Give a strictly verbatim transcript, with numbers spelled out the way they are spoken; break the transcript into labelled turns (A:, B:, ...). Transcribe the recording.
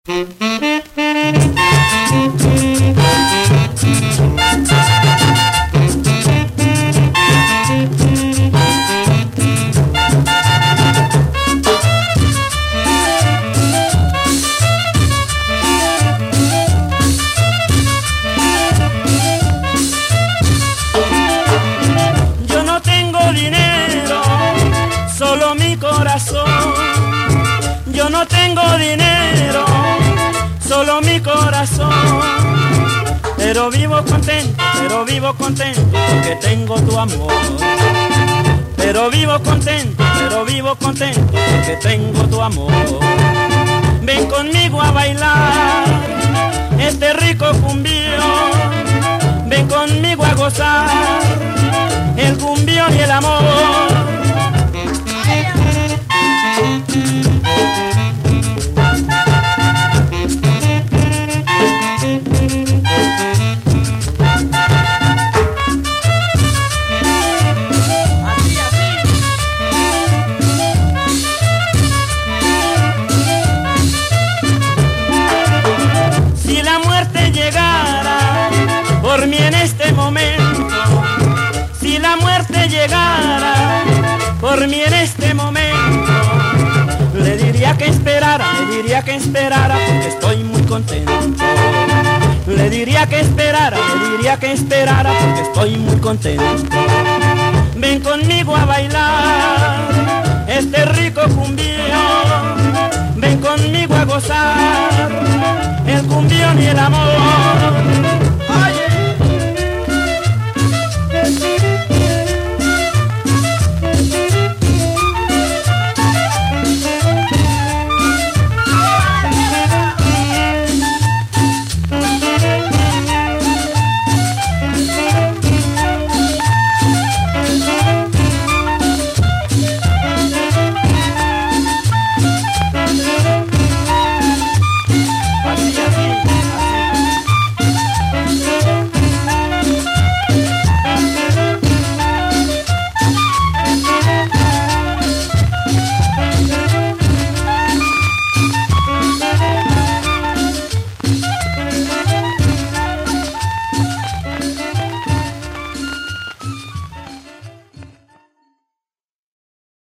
A: Yo no tengo dinero, solo mi corazón. Yo no tengo dinero, solo mi corazón. Pero vivo contento, pero vivo contento porque tengo tu amor. Pero vivo contento, pero vivo contento porque tengo tu amor. Ven conmigo a bailar este rico cumbión. Ven conmigo a gozar el cumbión y el amor. Si la muerte llegara por mí en este momento, si la muerte llegara por mí en este momento, le diría que esperara, le diría que esperara porque estoy muy contento. Le diría que esperara, le diría que esperara porque estoy muy contento. Ven conmigo a bailar este rico cumbión. Ven conmigo a gozar el cumbión y el amor.